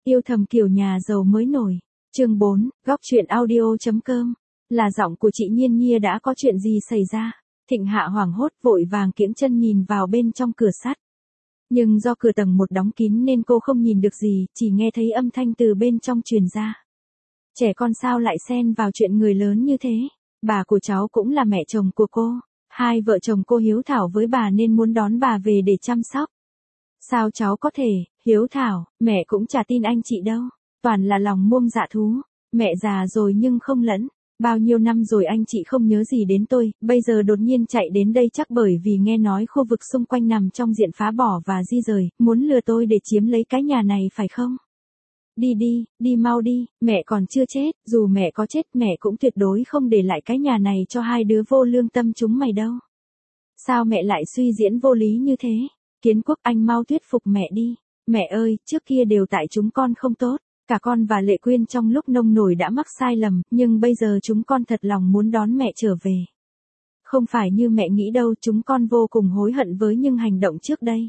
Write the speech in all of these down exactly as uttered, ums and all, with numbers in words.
Yêu thầm kiểu nhà giàu mới nổi. Chương bốn, góc truyện audio.com. Là giọng của chị Nhiên Nhiên đã có chuyện gì xảy ra? Thịnh Hạ hoảng hốt vội vàng kiễng chân nhìn vào bên trong cửa sắt. Nhưng do cửa tầng một đóng kín nên cô không nhìn được gì, chỉ nghe thấy âm thanh từ bên trong truyền ra. Trẻ con sao lại xen vào chuyện người lớn như thế? Bà của cháu cũng là mẹ chồng của cô. Hai vợ chồng cô hiếu thảo với bà nên muốn đón bà về để chăm sóc. Sao cháu có thể, hiếu thảo, mẹ cũng chả tin anh chị đâu. Toàn là lòng muông dạ thú. Mẹ già rồi nhưng không lẫn. Bao nhiêu năm rồi anh chị không nhớ gì đến tôi, bây giờ đột nhiên chạy đến đây chắc bởi vì nghe nói khu vực xung quanh nằm trong diện phá bỏ và di rời, muốn lừa tôi để chiếm lấy cái nhà này phải không? Đi đi, đi mau đi, mẹ còn chưa chết, dù mẹ có chết mẹ cũng tuyệt đối không để lại cái nhà này cho hai đứa vô lương tâm chúng mày đâu. Sao mẹ lại suy diễn vô lý như thế? Kiến Quốc, anh mau thuyết phục mẹ đi. Mẹ ơi, trước kia đều tại chúng con không tốt. Cả con và Lệ Quyên trong lúc nông nổi đã mắc sai lầm, nhưng bây giờ chúng con thật lòng muốn đón mẹ trở về. Không phải như mẹ nghĩ đâu, chúng con vô cùng hối hận với những hành động trước đây.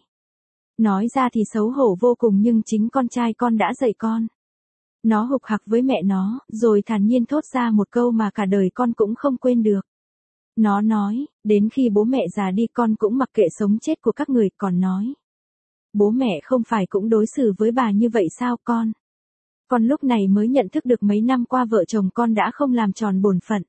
Nói ra thì xấu hổ vô cùng nhưng chính con trai con đã dạy con. Nó hục hặc với mẹ nó, rồi thản nhiên thốt ra một câu mà cả đời con cũng không quên được. Nó nói, đến khi bố mẹ già đi con cũng mặc kệ sống chết của các người, còn nói. Bố mẹ không phải cũng đối xử với bà như vậy sao con? Con lúc này mới nhận thức được mấy năm qua vợ chồng con đã không làm tròn bổn phận.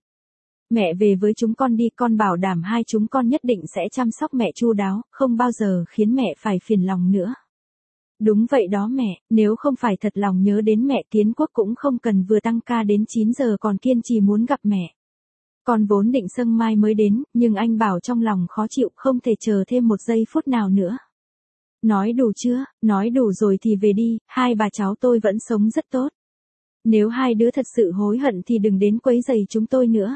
Mẹ về với chúng con đi, con bảo đảm hai chúng con nhất định sẽ chăm sóc mẹ chu đáo, không bao giờ khiến mẹ phải phiền lòng nữa. Đúng vậy đó mẹ, nếu không phải thật lòng nhớ đến mẹ, Kiến Quốc cũng không cần vừa tăng ca đến chín giờ còn kiên trì muốn gặp mẹ. Con vốn định sâng mai mới đến, nhưng anh bảo trong lòng khó chịu không thể chờ thêm một giây phút nào nữa. Nói đủ chưa, nói đủ rồi thì về đi, hai bà cháu tôi vẫn sống rất tốt. Nếu hai đứa thật sự hối hận thì đừng đến quấy rầy chúng tôi nữa.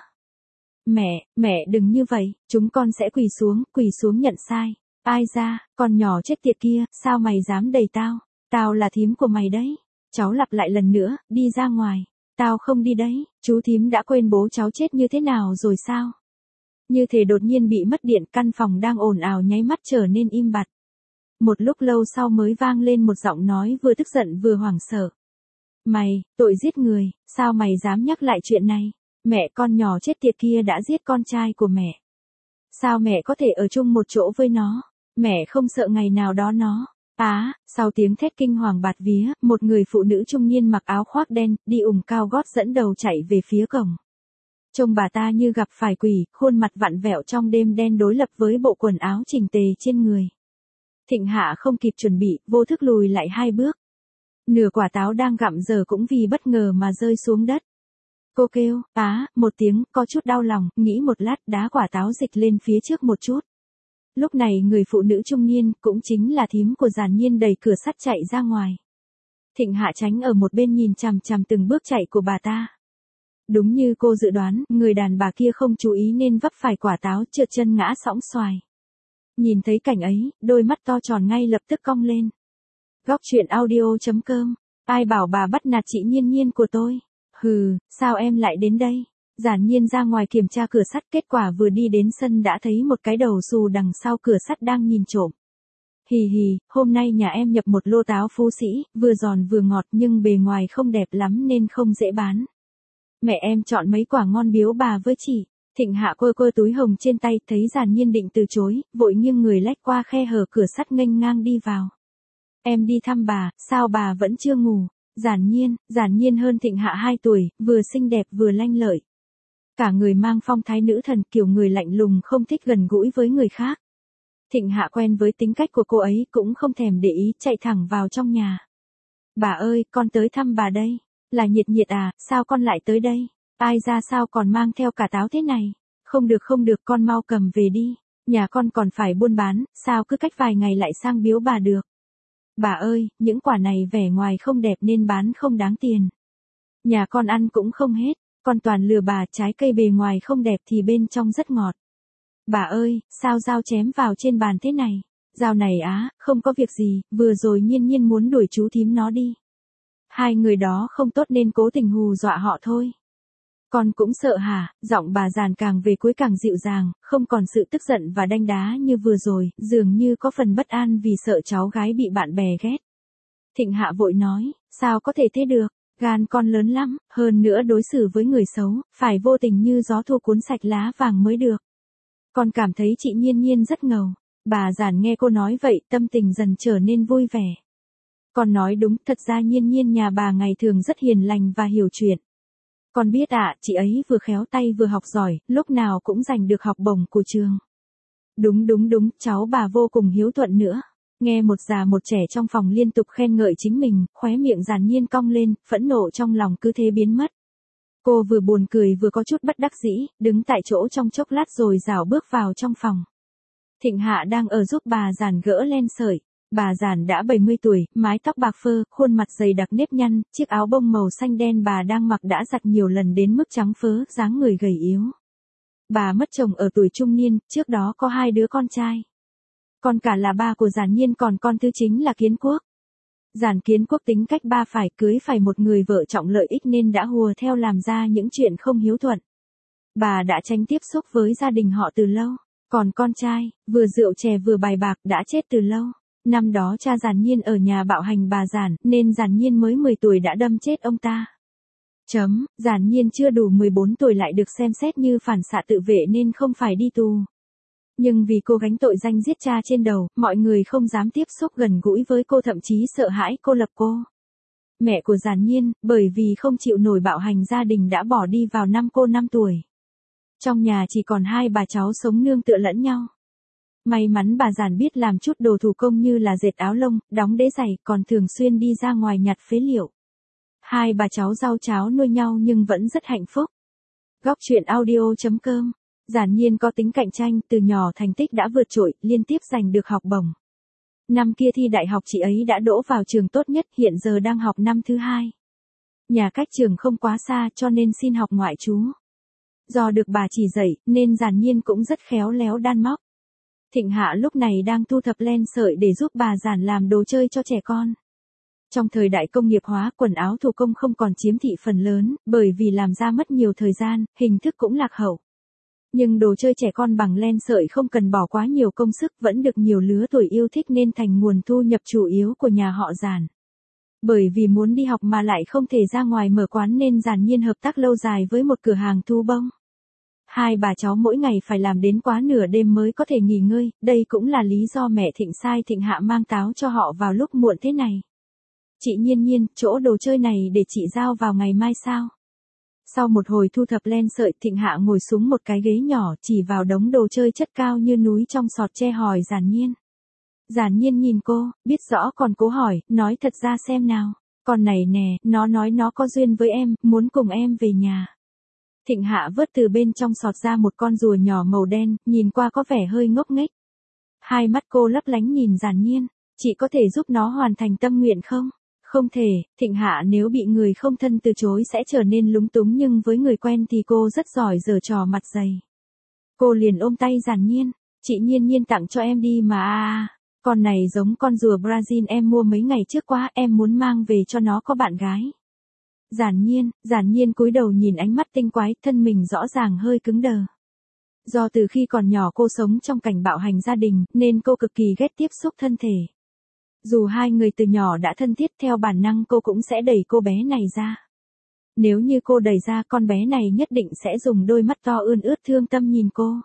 Mẹ, mẹ đừng như vậy, chúng con sẽ quỳ xuống, quỳ xuống nhận sai. Ai ra, con nhỏ chết tiệt kia, sao mày dám đẩy tao? Tao là thím của mày đấy. Cháu lặp lại lần nữa, đi ra ngoài. Tao không đi đấy, chú thím đã quên bố cháu chết như thế nào rồi sao? Như thể đột nhiên bị mất điện, căn phòng đang ồn ào nháy mắt trở nên im bặt. Một lúc lâu sau mới vang lên một giọng nói vừa tức giận vừa hoảng sợ. Mày, tội giết người, sao mày dám nhắc lại chuyện này? Mẹ con nhỏ chết tiệt kia đã giết con trai của mẹ. Sao mẹ có thể ở chung một chỗ với nó? Mẹ không sợ ngày nào đó nó. Á, à, sau tiếng thét kinh hoàng bạt vía, một người phụ nữ trung niên mặc áo khoác đen, đi ủng cao gót dẫn đầu chạy về phía cổng. Trông bà ta như gặp phải quỷ, khuôn mặt vặn vẹo trong đêm đen đối lập với bộ quần áo chỉnh tề trên người. Thịnh Hạ không kịp chuẩn bị, vô thức lùi lại hai bước. Nửa quả táo đang gặm giờ cũng vì bất ngờ mà rơi xuống đất. Cô kêu, á, một tiếng, có chút đau lòng, nghĩ một lát đá quả táo dịch lên phía trước một chút. Lúc này người phụ nữ trung niên, cũng chính là thím của Giản Nhiên đẩy cửa sắt chạy ra ngoài. Thịnh Hạ tránh ở một bên nhìn chằm chằm từng bước chạy của bà ta. Đúng như cô dự đoán, người đàn bà kia không chú ý nên vấp phải quả táo trượt chân ngã sõng xoài. Nhìn thấy cảnh ấy, đôi mắt to tròn ngay lập tức cong lên. Góc truyện audio.com. Ai bảo bà bắt nạt chị Nhiên Nhiên của tôi? Hừ, sao em lại đến đây? Giản Nhiên ra ngoài kiểm tra cửa sắt, kết quả vừa đi đến sân đã thấy một cái đầu xù đằng sau cửa sắt đang nhìn trộm. Hì hì, hôm nay nhà em nhập một lô táo Phú Sĩ, vừa giòn vừa ngọt nhưng bề ngoài không đẹp lắm nên không dễ bán. Mẹ em chọn mấy quả ngon biếu bà với chị. Thịnh Hạ quơ quơ túi hồng trên tay, thấy Giản Nhiên định từ chối, vội nghiêng người lách qua khe hở cửa sắt nghênh ngang đi vào. Em đi thăm bà, sao bà vẫn chưa ngủ? Giản Nhiên, Giản Nhiên hơn Thịnh Hạ hai tuổi, vừa xinh đẹp vừa lanh lợi. Cả người mang phong thái nữ thần, kiểu người lạnh lùng không thích gần gũi với người khác. Thịnh Hạ quen với tính cách của cô ấy cũng không thèm để ý, chạy thẳng vào trong nhà. Bà ơi, con tới thăm bà đây. Là Nhiệt Nhiệt à, sao con lại tới đây? Ai ra sao còn mang theo cả táo thế này? Không được không được, con mau cầm về đi. Nhà con còn phải buôn bán, sao cứ cách vài ngày lại sang biếu bà được? Bà ơi, những quả này vẻ ngoài không đẹp nên bán không đáng tiền. Nhà con ăn cũng không hết, con toàn lừa bà, trái cây bề ngoài không đẹp thì bên trong rất ngọt. Bà ơi, sao dao chém vào trên bàn thế này? Dao này á, không có việc gì, vừa rồi Nhiên Nhiên muốn đuổi chú thím nó đi. Hai người đó không tốt nên cố tình hù dọa họ thôi. Con cũng sợ hả? Giọng bà Giàn càng về cuối càng dịu dàng, không còn sự tức giận và đanh đá như vừa rồi, dường như có phần bất an vì sợ cháu gái bị bạn bè ghét. Thịnh Hạ vội nói, sao có thể thế được, gan con lớn lắm, hơn nữa đối xử với người xấu, phải vô tình như gió thu cuốn sạch lá vàng mới được. Con cảm thấy chị Nhiên Nhiên rất ngầu. Bà Giản nghe cô nói vậy, tâm tình dần trở nên vui vẻ. Con nói đúng, thật ra Nhiên Nhiên nhà bà ngày thường rất hiền lành và hiểu chuyện. Con biết ạ, à, chị ấy vừa khéo tay vừa học giỏi, lúc nào cũng giành được học bổng của trường. Đúng đúng đúng, cháu bà vô cùng hiếu thuận nữa. Nghe một già một trẻ trong phòng liên tục khen ngợi chính mình, khóe miệng Giản Nhiên cong lên, phẫn nộ trong lòng cứ thế biến mất. Cô vừa buồn cười vừa có chút bất đắc dĩ, đứng tại chỗ trong chốc lát rồi rảo bước vào trong phòng. Thịnh Hạ đang ở giúp bà Giản gỡ len sợi. Bà Giản đã bảy mươi tuổi, mái tóc bạc phơ, khuôn mặt dày đặc nếp nhăn, chiếc áo bông màu xanh đen bà đang mặc đã giặt nhiều lần đến mức trắng phớ, dáng người gầy yếu. Bà mất chồng ở tuổi trung niên, trước đó có hai đứa con trai. Con cả là ba của Giản Nhiên, còn con thứ chính là Kiến Quốc. Giản Kiến Quốc tính cách ba phải, cưới phải một người vợ trọng lợi ích nên đã hùa theo làm ra những chuyện không hiếu thuận. Bà đã tránh tiếp xúc với gia đình họ từ lâu. Còn con trai, vừa rượu chè vừa bài bạc, đã chết từ lâu. Năm đó cha Giản Nhiên ở nhà bạo hành bà Giản, nên Giản Nhiên mới mười tuổi đã đâm chết ông ta. Chấm, Giản Nhiên chưa đủ mười bốn tuổi lại được xem xét như phản xạ tự vệ nên không phải đi tù. Nhưng vì cô gánh tội danh giết cha trên đầu, mọi người không dám tiếp xúc gần gũi với cô, thậm chí sợ hãi cô lập cô. Mẹ của Giản Nhiên, bởi vì không chịu nổi bạo hành gia đình đã bỏ đi vào năm cô năm tuổi. Trong nhà chỉ còn hai bà cháu sống nương tựa lẫn nhau. May mắn bà Giản biết làm chút đồ thủ công như là dệt áo lông, đóng đế giày, còn thường xuyên đi ra ngoài nhặt phế liệu. Hai bà cháu rau cháo nuôi nhau nhưng vẫn rất hạnh phúc. Góc truyện audio chấm com. Giản Nhiên có tính cạnh tranh, từ nhỏ thành tích đã vượt trội, liên tiếp giành được học bổng. Năm kia thi đại học chị ấy đã đỗ vào trường tốt nhất, hiện giờ đang học năm thứ hai. Nhà cách trường không quá xa cho nên xin học ngoại trú. Do được bà chỉ dạy, nên Giản Nhiên cũng rất khéo léo đan móc. Thịnh Hạ lúc này đang thu thập len sợi để giúp bà Giản làm đồ chơi cho trẻ con. Trong thời đại công nghiệp hóa, quần áo thủ công không còn chiếm thị phần lớn, bởi vì làm ra mất nhiều thời gian, hình thức cũng lạc hậu. Nhưng đồ chơi trẻ con bằng len sợi không cần bỏ quá nhiều công sức, vẫn được nhiều lứa tuổi yêu thích nên thành nguồn thu nhập chủ yếu của nhà họ Giản. Bởi vì muốn đi học mà lại không thể ra ngoài mở quán nên Giản Nhiên hợp tác lâu dài với một cửa hàng thu bông. Hai bà cháu mỗi ngày phải làm đến quá nửa đêm mới có thể nghỉ ngơi, đây cũng là lý do mẹ Thịnh sai Thịnh Hạ mang táo cho họ vào lúc muộn thế này. Chị Nhiên Nhiên, chỗ đồ chơi này để chị giao vào ngày mai sao? Sau một hồi thu thập len sợi, Thịnh Hạ ngồi xuống một cái ghế nhỏ, chỉ vào đống đồ chơi chất cao như núi trong sọt tre hỏi Giản Nhiên. Giản Nhiên nhìn cô, biết rõ còn cố hỏi, nói thật ra xem nào. Con này nè, nó nói nó có duyên với em, muốn cùng em về nhà. Thịnh Hạ vớt từ bên trong sọt ra một con rùa nhỏ màu đen, nhìn qua có vẻ hơi ngốc nghếch. Hai mắt cô lấp lánh nhìn Giản Nhiên, chị có thể giúp nó hoàn thành tâm nguyện không? Không thể, Thịnh Hạ nếu bị người không thân từ chối sẽ trở nên lúng túng, nhưng với người quen thì cô rất giỏi giở trò mặt dày. Cô liền ôm tay Giản Nhiên, chị Nhiên Nhiên tặng cho em đi mà à, con này giống con rùa Brazil em mua mấy ngày trước quá, em muốn mang về cho nó có bạn gái. Giản Nhiên, Giản Nhiên cúi đầu nhìn ánh mắt tinh quái, thân mình rõ ràng hơi cứng đờ. Do từ khi còn nhỏ cô sống trong cảnh bạo hành gia đình, nên cô cực kỳ ghét tiếp xúc thân thể. Dù hai người từ nhỏ đã thân thiết, theo bản năng cô cũng sẽ đẩy cô bé này ra. Nếu như cô đẩy ra, con bé này nhất định sẽ dùng đôi mắt to ươn ướt thương tâm nhìn cô.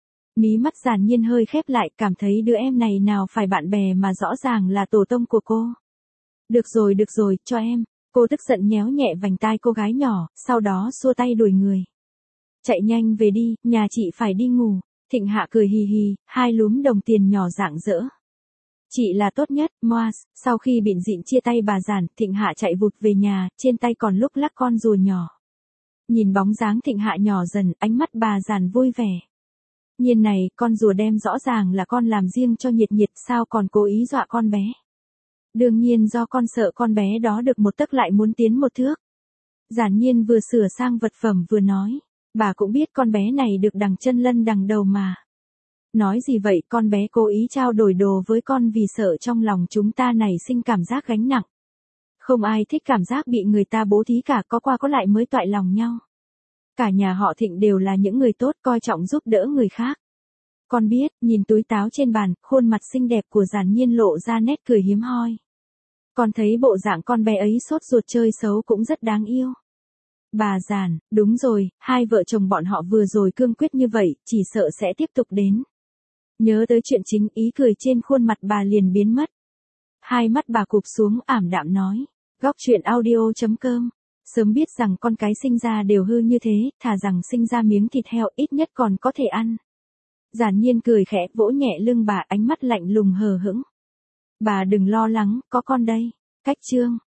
Mí mắt Giản Nhiên hơi khép lại, cảm thấy đứa em này nào phải bạn bè mà rõ ràng là tổ tông của cô. Được rồi được rồi, cho em. Cô tức giận nhéo nhẹ vành tai cô gái nhỏ, sau đó xua tay đuổi người. Chạy nhanh về đi, nhà chị phải đi ngủ. Thịnh Hạ cười hì hì, hai lúm đồng tiền nhỏ rạng rỡ. Chị là tốt nhất, Moas. Sau khi bịn dịn chia tay bà Giản, Thịnh Hạ chạy vụt về nhà, trên tay còn lúc lắc con rùa nhỏ. Nhìn bóng dáng Thịnh Hạ nhỏ dần, ánh mắt bà Giản vui vẻ. Nhiên này, con rùa đem rõ ràng là con làm riêng cho Nhiệt Nhiệt, sao còn cố ý dọa con bé? Đương nhiên do con sợ con bé đó được một tấc lại muốn tiến một thước. Giản Nhiên vừa sửa sang vật phẩm vừa nói, bà cũng biết con bé này được đằng chân lân đằng đầu mà. Nói gì vậy, con bé cố ý trao đổi đồ với con vì sợ trong lòng chúng ta nảy sinh cảm giác gánh nặng. Không ai thích cảm giác bị người ta bố thí cả, có qua có lại mới toại lòng nhau. Cả nhà họ Thịnh đều là những người tốt, coi trọng giúp đỡ người khác. Con biết, nhìn túi táo trên bàn, khuôn mặt xinh đẹp của Giản Nhiên lộ ra nét cười hiếm hoi. Con thấy bộ dạng con bé ấy sốt ruột chơi xấu cũng rất đáng yêu. Bà Giản, đúng rồi, hai vợ chồng bọn họ vừa rồi cương quyết như vậy, chỉ sợ sẽ tiếp tục đến. Nhớ tới chuyện chính, ý cười trên khuôn mặt bà liền biến mất. Hai mắt bà cụp xuống ảm đạm nói. Góc truyện audio.com. Sớm biết rằng con cái sinh ra đều hư như thế, thà rằng sinh ra miếng thịt heo ít nhất còn có thể ăn. Giản Nhiên cười khẽ vỗ nhẹ lưng bà, ánh mắt lạnh lùng hờ hững. Bà đừng lo lắng, có con đây. Cách chương.